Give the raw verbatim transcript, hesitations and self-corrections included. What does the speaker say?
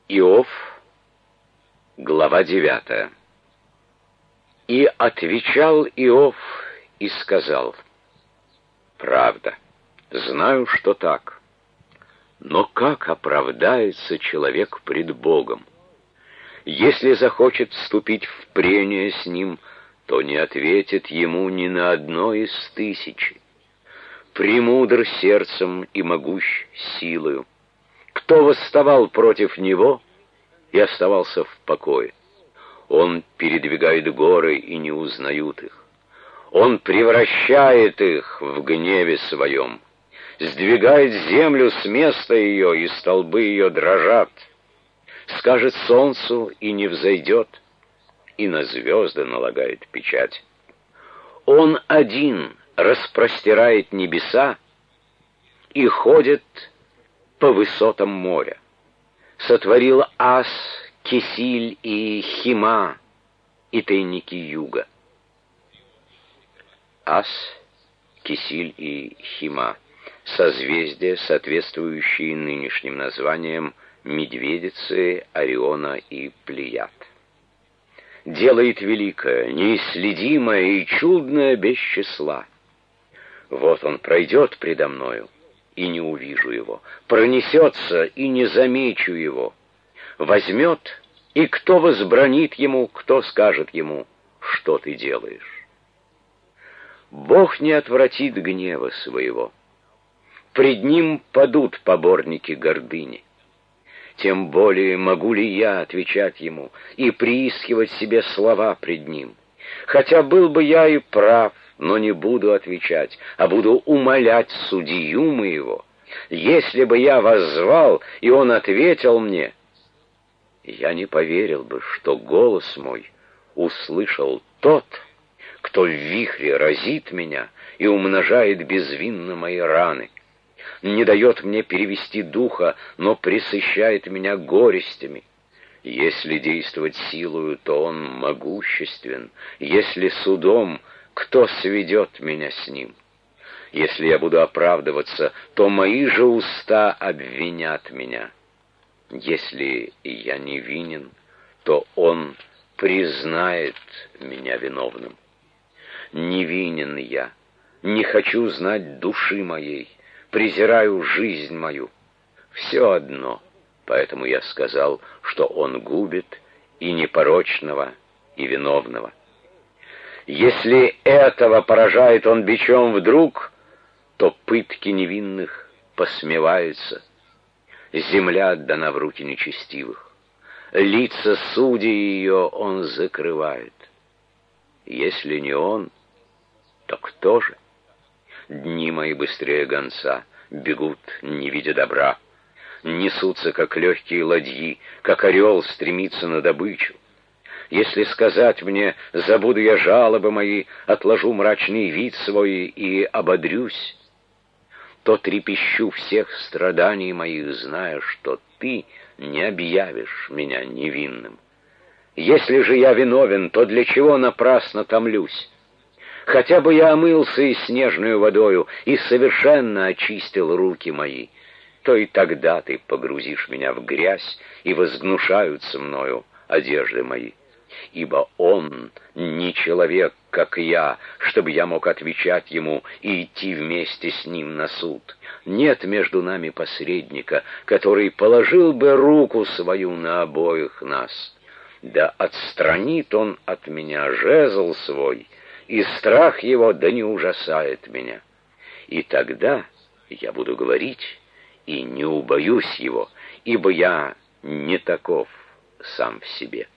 Иов, глава девятая. И отвечал Иов и сказал: правда, знаю, что так. Но как оправдается человек пред Богом? Если захочет вступить в прение с ним, то не ответит ему ни на одно из тысячи. Премудр сердцем и могущ силою. Кто восставал против него и оставался в покое? Он передвигает горы, и не узнают их. Он превращает их в гневе своем, сдвигает землю с места ее, и столбы ее дрожат. Скажет солнцу, и не взойдет, и на звезды налагает печать. Он один распростирает небеса и ходит по высотам моря. Сотворил Ас, Кесиль и Хима, и тайники юга. Ас, Кесиль и Хима — созвездия, соответствующие нынешним названиям Медведицы, Ориона и Плеяд. Делает великое, неисследимое и чудное без числа. Вот он пройдет предо мною, и не увижу его, пронесется, и не замечу его. Возьмет, и кто возбранит ему, кто скажет ему: что ты делаешь? Бог не отвратит гнева своего. Пред ним падут поборники гордыни. Тем более могу ли я отвечать ему и приискивать себе слова пред ним? Хотя был бы я и прав, но не буду отвечать, а буду умолять судью моего. Если бы я воззвал, и он ответил мне, я не поверил бы, что голос мой услышал тот, кто в вихре разит меня и умножает безвинно мои раны, не дает мне перевести духа, но пресыщает меня горестями. Если действовать силою, то он могуществен, если судом, кто сведет меня с ним? Если я буду оправдываться, то мои же уста обвинят меня. Если я невинен, то он признает меня виновным. Невинен я, не хочу знать души моей, презираю жизнь мою. Все одно, поэтому я сказал, что он губит и непорочного, и виновного. Если этого поражает он бичом вдруг, то пытки невинных посмеваются. Земля отдана в руки нечестивых. Лица судей ее он закрывает. Если не он, то кто же? Дни мои быстрее гонца, бегут, не видя добра. Несутся, как легкие ладьи, как орел стремится на добычу. Если сказать мне: забуду я жалобы мои, отложу мрачный вид свой и ободрюсь, то трепещу всех страданий моих, зная, что ты не объявишь меня невинным. Если же я виновен, то для чего напрасно томлюсь? Хотя бы я омылся и снежную водою, и совершенно очистил руки мои, то и тогда ты погрузишь меня в грязь, и возгнушаются мною одежды мои. Ибо он не человек, как я, чтобы я мог отвечать ему и идти вместе с ним на суд. Нет между нами посредника, который положил бы руку свою на обоих нас. Да отстранит он от меня жезл свой, и страх его да не ужасает меня. И тогда я буду говорить, и не убоюсь его, ибо я не таков сам в себе.